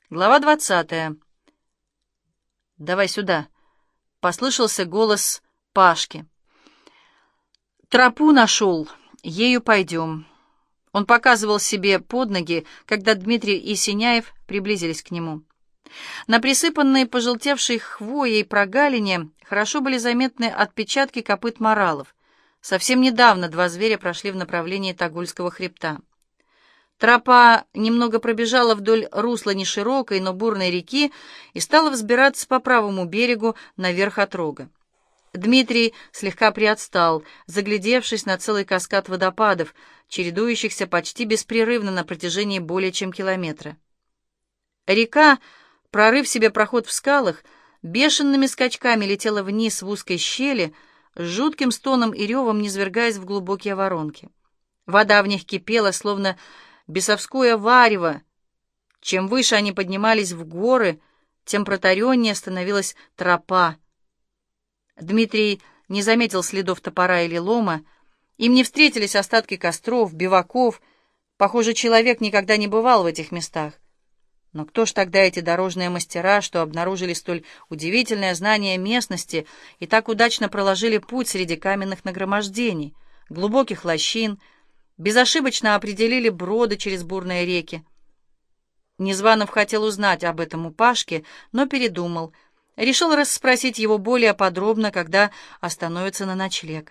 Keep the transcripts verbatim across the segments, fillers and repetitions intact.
Глава двадцатая. «Давай сюда», — послышался голос Пашки. «Тропу нашел, ею пойдем». Он показывал себе под ноги, когда Дмитрий и Синяев приблизились к нему. На присыпанной пожелтевшей хвоей прогалине хорошо были заметны отпечатки копыт моралов. Совсем недавно два зверя прошли в направлении Тогульского хребта. Тропа немного пробежала вдоль русла неширокой, но бурной реки и стала взбираться по правому берегу наверх от рога. Дмитрий слегка приотстал, заглядевшись на целый каскад водопадов, чередующихся почти беспрерывно на протяжении более чем километра. Река, прорыв себе проход в скалах, бешеными скачками летела вниз в узкой щели, с жутким стоном и ревом низвергаясь в глубокие воронки. Вода в них кипела, словно бесовское варево. Чем выше они поднимались в горы, тем протареннее становилась тропа. Дмитрий не заметил следов топора или лома. Им не встретились остатки костров, биваков. Похоже, человек никогда не бывал в этих местах. Но кто ж тогда эти дорожные мастера, что обнаружили столь удивительное знание местности и так удачно проложили путь среди каменных нагромождений, глубоких лощин, безошибочно определили броды через бурные реки? Незванов хотел узнать об этом у Пашки, но передумал. Решил расспросить его более подробно, когда остановится на ночлег.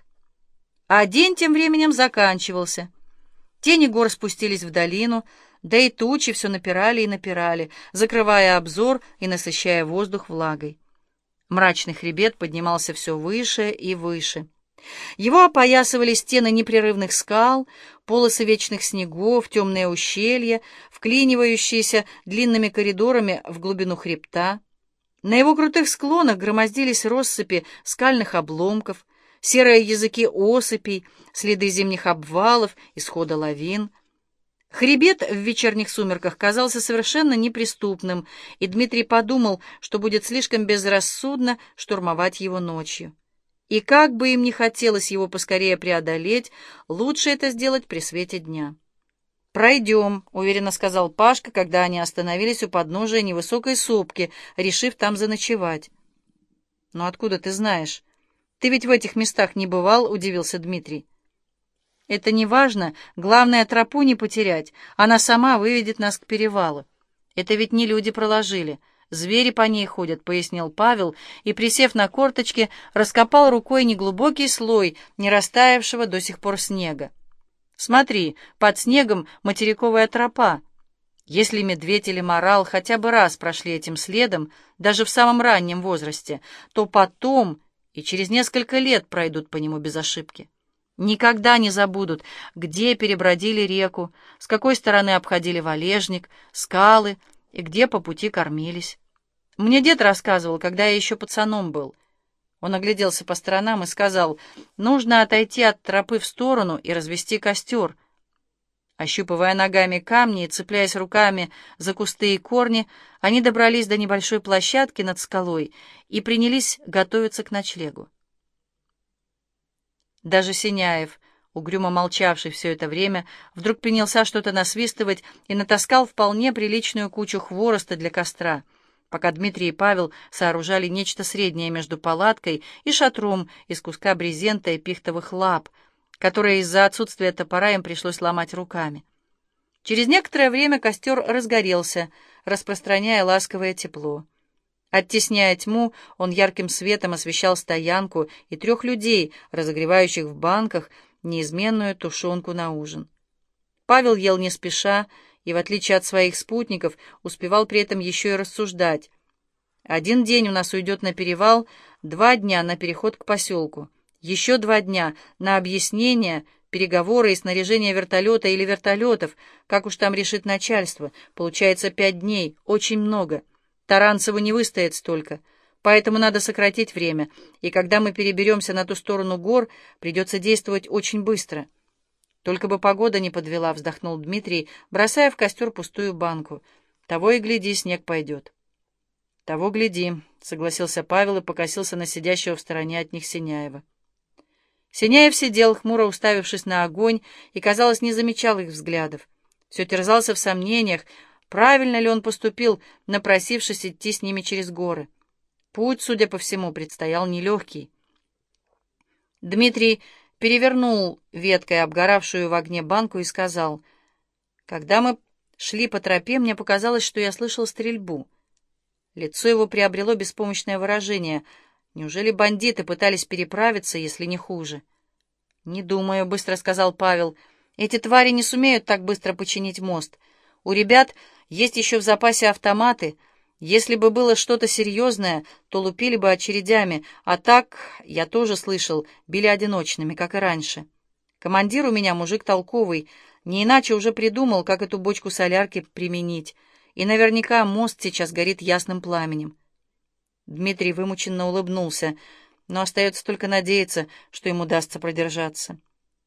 А день тем временем заканчивался. Тени гор спустились в долину, да и тучи все напирали и напирали, закрывая обзор и насыщая воздух влагой. Мрачный хребет поднимался все выше и выше. Его опоясывали стены непрерывных скал, полосы вечных снегов, темные ущелья, вклинивающиеся длинными коридорами в глубину хребта. На его крутых склонах громоздились россыпи скальных обломков, серые языки осыпей, следы зимних обвалов, исхода лавин. Хребет в вечерних сумерках казался совершенно неприступным, и Дмитрий подумал, что будет слишком безрассудно штурмовать его ночью. И как бы им ни хотелось его поскорее преодолеть, лучше это сделать при свете дня. «Пройдем», — уверенно сказал Пашка, когда они остановились у подножия невысокой сопки, решив там заночевать. «Но откуда ты знаешь? Ты ведь в этих местах не бывал», — удивился Дмитрий. «Это не важно, главное, тропу не потерять, она сама выведет нас к перевалу. Это ведь не люди проложили. Звери по ней ходят», — пояснил Павел, и, присев на корточки, раскопал рукой неглубокий слой не растаявшего до сих пор снега. «Смотри, под снегом материковая тропа. Если медведь или морал хотя бы раз прошли этим следом, даже в самом раннем возрасте, то потом и через несколько лет пройдут по нему без ошибки. Никогда не забудут, где перебродили реку, с какой стороны обходили валежник, скалы и где по пути кормились. Мне дед рассказывал, когда я еще пацаном был». Он огляделся по сторонам и сказал: «Нужно отойти от тропы в сторону и развести костер». Ощупывая ногами камни и цепляясь руками за кусты и корни, они добрались до небольшой площадки над скалой и принялись готовиться к ночлегу. Даже Синяев, угрюмо молчавший все это время, вдруг принялся что-то насвистывать и натаскал вполне приличную кучу хвороста для костра, пока Дмитрий и Павел сооружали нечто среднее между палаткой и шатром из куска брезента и пихтовых лап, которые из-за отсутствия топора им пришлось ломать руками. Через некоторое время костер разгорелся, распространяя ласковое тепло. Оттесняя тьму, он ярким светом освещал стоянку и трех людей, разогревающих в банках неизменную тушенку на ужин. Павел ел не спеша, и, в отличие от своих спутников, успевал при этом еще и рассуждать. «Один день у нас уйдет на перевал, два дня на переход к поселку, еще два дня на объяснение, переговоры и снаряжение вертолета или вертолетов, как уж там решит начальство. Получается пять дней, очень много. Таранцеву не выстоит столько, поэтому надо сократить время, и когда мы переберемся на ту сторону гор, придется действовать очень быстро». «Только бы погода не подвела», — вздохнул Дмитрий, бросая в костер пустую банку. «Того и гляди, снег пойдет». «Того гляди», — согласился Павел и покосился на сидящего в стороне от них Синяева. Синяев сидел, хмуро уставившись на огонь, и, казалось, не замечал их взглядов. Все терзался в сомнениях, Правильно ли он поступил, напросившись идти с ними через горы? Путь, судя по всему, предстоял нелегкий. Дмитрий перевернул веткой обгоравшую в огне банку и сказал: «Когда мы шли по тропе, мне показалось, что я слышал стрельбу». Лицо его приобрело беспомощное выражение. Неужели бандиты пытались переправиться, если не хуже? «Не думаю», — быстро сказал Павел. «Эти твари не сумеют так быстро починить мост. У ребят есть еще в запасе автоматы. Если бы было что-то серьезное, то лупили бы очередями, а так, я тоже слышал, били одиночными, как и раньше. Командир у меня мужик толковый, не иначе уже придумал, как эту бочку солярки применить, и наверняка мост сейчас горит ясным пламенем». Дмитрий вымученно улыбнулся, но остается только надеяться, что ему удастся продержаться.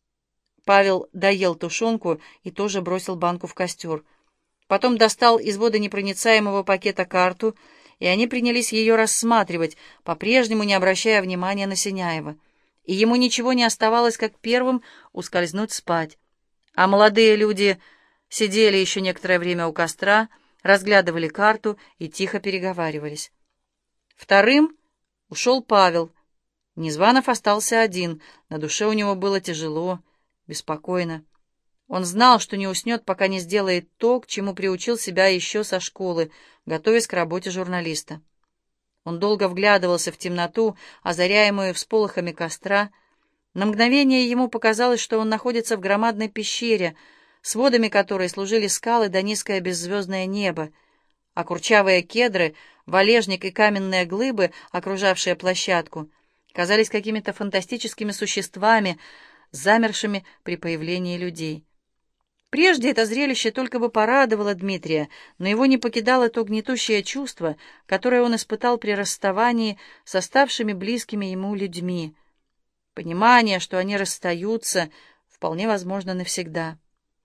Павел доел тушенку и тоже бросил банку в костер. Потом достал из водонепроницаемого пакета карту, и они принялись ее рассматривать, по-прежнему не обращая внимания на Синяева. И ему ничего не оставалось, как первым ускользнуть спать. А молодые люди сидели еще некоторое время у костра, разглядывали карту и тихо переговаривались. Вторым ушел Павел. Незванов остался один, на душе у него было тяжело, беспокойно. Он знал, что не уснет, пока не сделает то, к чему приучил себя еще со школы, готовясь к работе журналиста. Он долго вглядывался в темноту, озаряемую всполохами костра. На мгновение ему показалось, что он находится в громадной пещере, сводами которой служили скалы да низкое беззвездное небо, а курчавые кедры, валежник и каменные глыбы, окружавшие площадку, казались какими-то фантастическими существами, замершими при появлении людей. Прежде это зрелище только бы порадовало Дмитрия, но его не покидало то гнетущее чувство, которое он испытал при расставании с оставшими близкими ему людьми. Понимание, что они расстаются, вполне возможно, навсегда.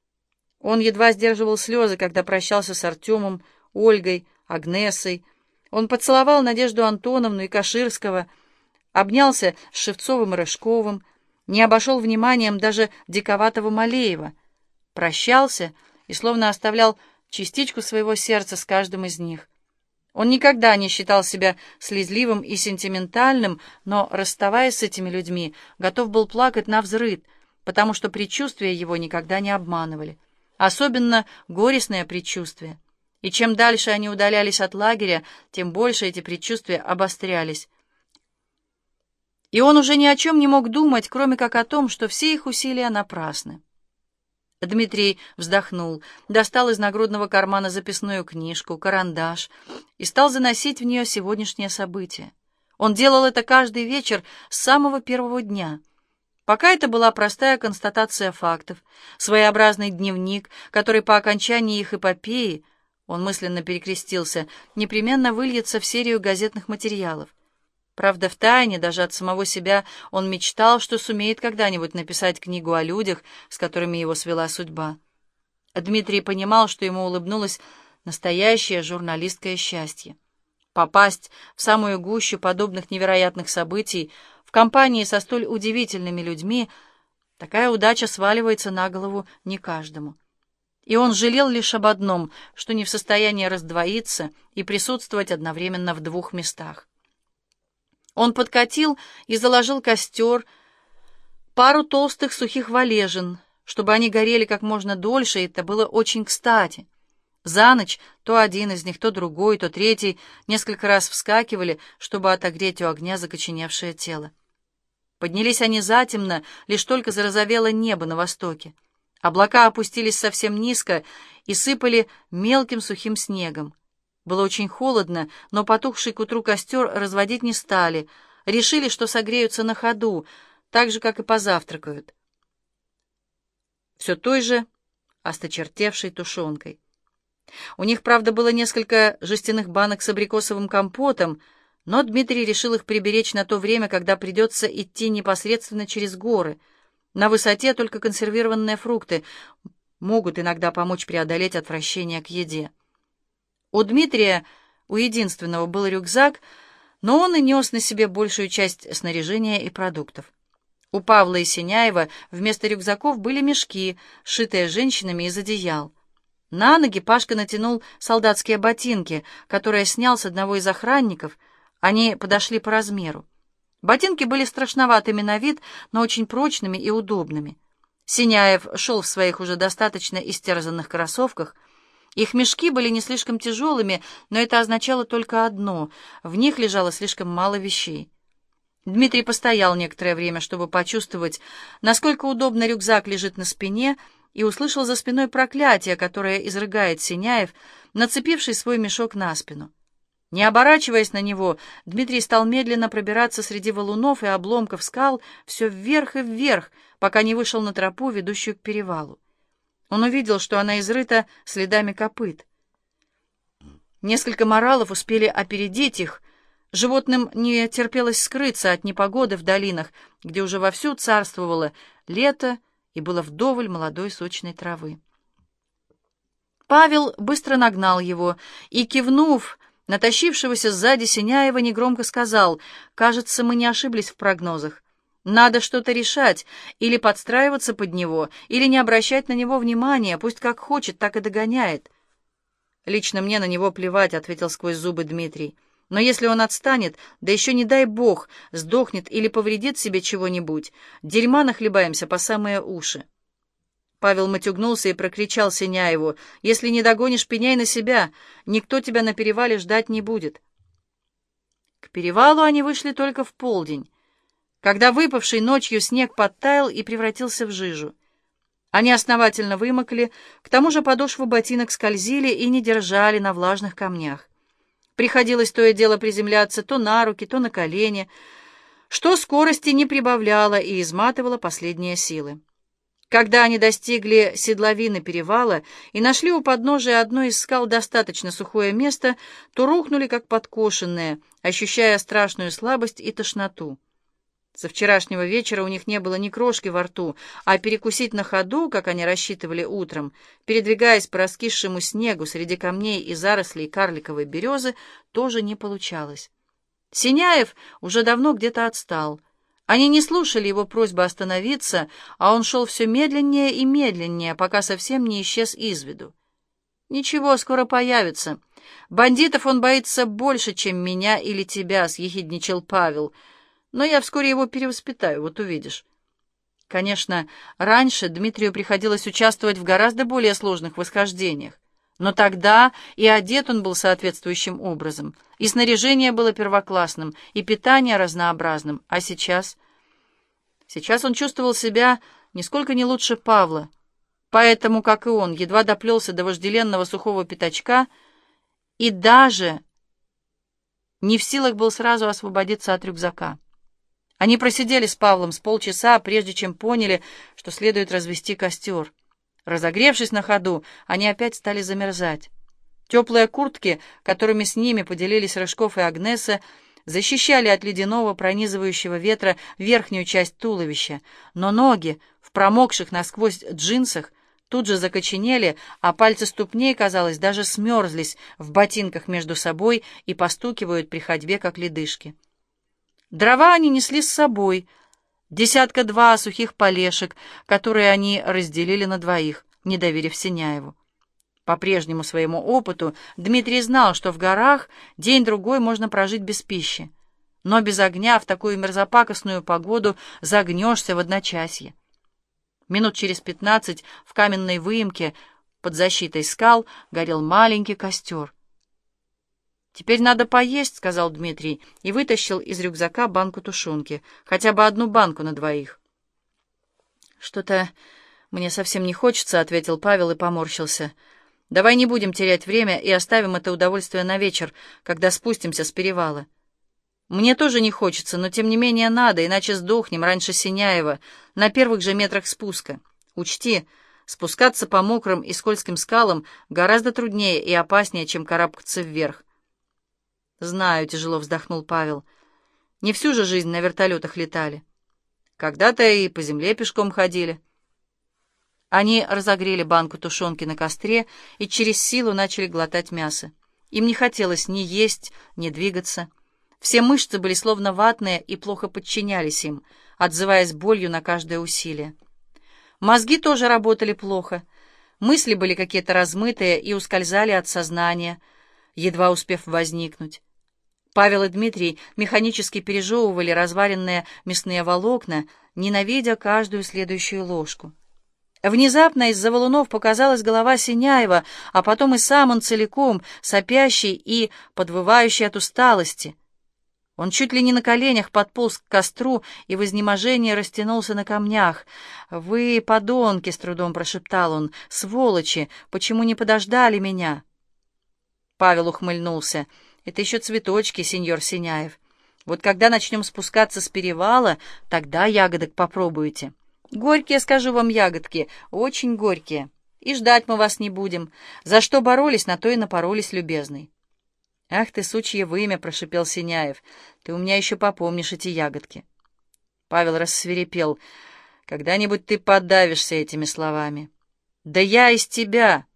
Он едва сдерживал слезы, когда прощался с Артемом, Ольгой, Агнесой. Он поцеловал Надежду Антоновну и Каширского, обнялся с Шевцовым и Рыжковым, не обошел вниманием даже диковатого Малеева, прощался и словно оставлял частичку своего сердца с каждым из них. Он никогда не считал себя слезливым и сентиментальным, но, расставаясь с этими людьми, готов был плакать навзрыд, потому что предчувствия его никогда не обманывали, особенно горестные предчувствия. И чем дальше они удалялись от лагеря, тем больше эти предчувствия обострялись. И он уже ни о чем не мог думать, кроме как о том, что все их усилия напрасны. Дмитрий вздохнул, достал из нагрудного кармана записную книжку, карандаш и стал заносить в нее сегодняшнее событие. Он делал это каждый вечер с самого первого дня. Пока это была простая констатация фактов, своеобразный дневник, который по окончании их эпопеи, он мысленно перекрестился, непременно выльется в серию газетных материалов. Правда, втайне, даже от самого себя, он мечтал, что сумеет когда-нибудь написать книгу о людях, с которыми его свела судьба. Дмитрий понимал, что ему улыбнулось настоящее журналистское счастье. Попасть в самую гущу подобных невероятных событий в компании со столь удивительными людьми, такая удача сваливается на голову не каждому. И он жалел лишь об одном, что не в состоянии раздвоиться и присутствовать одновременно в двух местах. Он подкатил и заложил костер, пару толстых сухих валежин, чтобы они горели как можно дольше, и это было очень кстати. За ночь то один из них, то другой, то третий несколько раз вскакивали, чтобы отогреть у огня закоченевшее тело. Поднялись они затемно, лишь только зарозовело небо на востоке. Облака опустились совсем низко и сыпали мелким сухим снегом. Было очень холодно, но потухший к утру костер разводить не стали. Решили, что согреются на ходу, так же, как и позавтракают. Все той же осточертевшей тушенкой. У них, правда, было несколько жестяных банок с абрикосовым компотом, но Дмитрий решил их приберечь на то время, когда придется идти непосредственно через горы. На высоте только консервированные фрукты могут иногда помочь преодолеть отвращение к еде. У Дмитрия, у единственного, был рюкзак, но он и нес на себе большую часть снаряжения и продуктов. У Павла и Синяева вместо рюкзаков были мешки, сшитые женщинами из одеял. На ноги Пашка натянул солдатские ботинки, которые снял с одного из охранников. Они подошли по размеру. Ботинки были страшноватыми на вид, но очень прочными и удобными. Синяев шел в своих уже достаточно истерзанных кроссовках. Их мешки были не слишком тяжелыми, но это означало только одно — в них лежало слишком мало вещей. Дмитрий постоял некоторое время, чтобы почувствовать, насколько удобно рюкзак лежит на спине, и услышал за спиной проклятие, которое изрыгает Синяев, нацепивший свой мешок на спину. Не оборачиваясь на него, Дмитрий стал медленно пробираться среди валунов и обломков скал все вверх и вверх, пока не вышел на тропу, ведущую к перевалу. Он увидел, что она изрыта следами копыт. Несколько моралов успели опередить их. Животным не терпелось скрыться от непогоды в долинах, где уже вовсю царствовало лето и было вдоволь молодой сочной травы. Павел быстро нагнал его и, кивнув натащившегося сзади Синяева, негромко сказал: «Кажется, мы не ошиблись в прогнозах. Надо что-то решать, или подстраиваться под него, или не обращать на него внимания, пусть как хочет, так и догоняет». «Лично мне на него плевать», — ответил сквозь зубы Дмитрий. «Но если он отстанет, да еще не дай бог, сдохнет или повредит себе чего-нибудь, дерьма нахлебаемся по самые уши». Павел матюгнулся и прокричал Синяеву: «Если не догонишь, пеняй на себя, никто тебя на перевале ждать не будет». К перевалу они вышли только в полдень, когда выпавший ночью снег подтаял и превратился в жижу. Они основательно вымокли, к тому же подошвы ботинок скользили и не держали на влажных камнях. Приходилось то и дело приземляться то на руки, то на колени, что скорости не прибавляло и изматывало последние силы. Когда они достигли седловины перевала и нашли у подножия одной из скал достаточно сухое место, то рухнули как подкошенные, ощущая страшную слабость и тошноту. Со вчерашнего вечера у них не было ни крошки во рту, а перекусить на ходу, как они рассчитывали утром, передвигаясь по раскисшему снегу среди камней и зарослей карликовой березы, тоже не получалось. Синяев уже давно где-то отстал. Они не слушали его просьбы остановиться, а он шел все медленнее и медленнее, пока совсем не исчез из виду. «Ничего, скоро появится. Бандитов он боится больше, чем меня или тебя», — съехидничал Павел. «Но я вскоре его перевоспитаю, вот увидишь». Конечно, раньше Дмитрию приходилось участвовать в гораздо более сложных восхождениях. Но тогда и одет он был соответствующим образом, и снаряжение было первоклассным, и питание разнообразным. А сейчас? Сейчас он чувствовал себя нисколько не лучше Павла, поэтому, как и он, едва доплелся до вожделенного сухого пятачка и даже не в силах был сразу освободиться от рюкзака. Они просидели с Павлом с полчаса, прежде чем поняли, что следует развести костер. Разогревшись на ходу, они опять стали замерзать. Теплые куртки, которыми с ними поделились Рыжков и Агнеса, защищали от ледяного пронизывающего ветра верхнюю часть туловища, но ноги в промокших насквозь джинсах тут же закоченели, а пальцы ступней, казалось, даже смерзлись в ботинках между собой и постукивают при ходьбе, как ледышки. Дрова они несли с собой, десятка-два сухих полешек, которые они разделили на двоих, не доверив Синяеву. По прежнему своему опыту Дмитрий знал, что в горах день-другой можно прожить без пищи, но без огня в такую мерзопакостную погоду загнешься в одночасье. Минут через пятнадцать в каменной выемке под защитой скал горел маленький костер. «Теперь надо поесть», — сказал Дмитрий, и вытащил из рюкзака банку тушенки, хотя бы одну банку на двоих. «Что-то мне совсем не хочется», — ответил Павел и поморщился. «Давай не будем терять время и оставим это удовольствие на вечер, когда спустимся с перевала. Мне тоже не хочется, но тем не менее надо, иначе сдохнем раньше Синяева, на первых же метрах спуска. Учти, спускаться по мокрым и скользким скалам гораздо труднее и опаснее, чем карабкаться вверх». «Знаю», — тяжело вздохнул Павел. «Не всю же жизнь на вертолетах летали. Когда-то и по земле пешком ходили». Они разогрели банку тушенки на костре и через силу начали глотать мясо. Им не хотелось ни есть, ни двигаться. Все мышцы были словно ватные и плохо подчинялись им, отзываясь болью на каждое усилие. Мозги тоже работали плохо. Мысли были какие-то размытые и ускользали от сознания, едва успев возникнуть. Павел и Дмитрий механически пережевывали разваренные мясные волокна, ненавидя каждую следующую ложку. Внезапно из-за валунов показалась голова Синяева, а потом и сам он целиком, сопящий и подвывающий от усталости. Он чуть ли не на коленях подполз к костру и в изнеможении растянулся на камнях. «Вы, подонки!» — с трудом прошептал он. «Сволочи! Почему не подождали меня?» Павел ухмыльнулся. «Это еще цветочки, сеньор Синяев. Вот когда начнем спускаться с перевала, тогда ягодок попробуйте. Горькие, скажу вам, ягодки, очень горькие. И ждать мы вас не будем. За что боролись, на то и напоролись, любезный». «Ах ты, сучье вымя!» — прошипел Синяев. «Ты у меня еще попомнишь эти ягодки». Павел рассвирепел. «Когда-нибудь ты подавишься этими словами». «Да я из тебя!»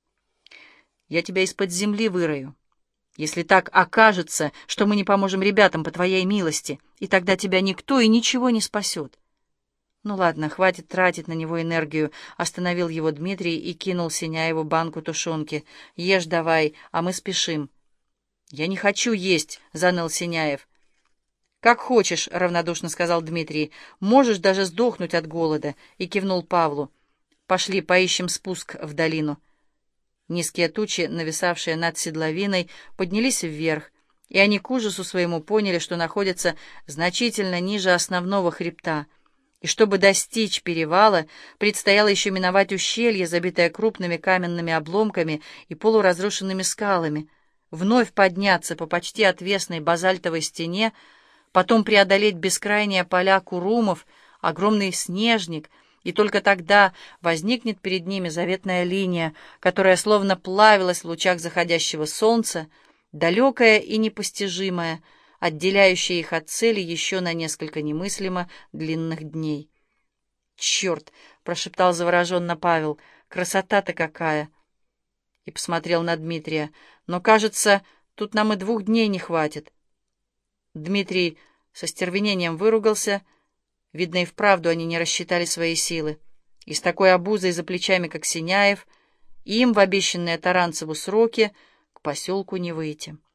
«Я тебя из-под земли вырою, если так окажется, что мы не поможем ребятам по твоей милости, и тогда тебя никто и ничего не спасет». «Ну ладно, хватит тратить на него энергию», — остановил его Дмитрий и кинул Синяеву банку тушенки. «Ешь давай, а мы спешим». «Я не хочу есть», — заныл Синяев. «Как хочешь», — равнодушно сказал Дмитрий. «Можешь даже сдохнуть от голода», — и кивнул Павлу. «Пошли, поищем спуск в долину». Низкие тучи, нависавшие над седловиной, поднялись вверх, и они к ужасу своему поняли, что находятся значительно ниже основного хребта, и чтобы достичь перевала, предстояло еще миновать ущелье, забитое крупными каменными обломками и полуразрушенными скалами, вновь подняться по почти отвесной базальтовой стене, потом преодолеть бескрайние поля курумов, огромный снежник, и только тогда возникнет перед ними заветная линия, которая словно плавилась в лучах заходящего солнца, далекая и непостижимая, отделяющая их от цели еще на несколько немыслимо длинных дней. «Черт!» — прошептал завороженно Павел. «Красота-то какая!» И посмотрел на Дмитрия. «Но, кажется, тут нам и двух дней не хватит». Дмитрий со стервенением выругался. Видно, и вправду они не рассчитали свои силы. И с такой обузой за плечами, как Синяев, им в обещанные Таранцеву сроки к поселку не выйти.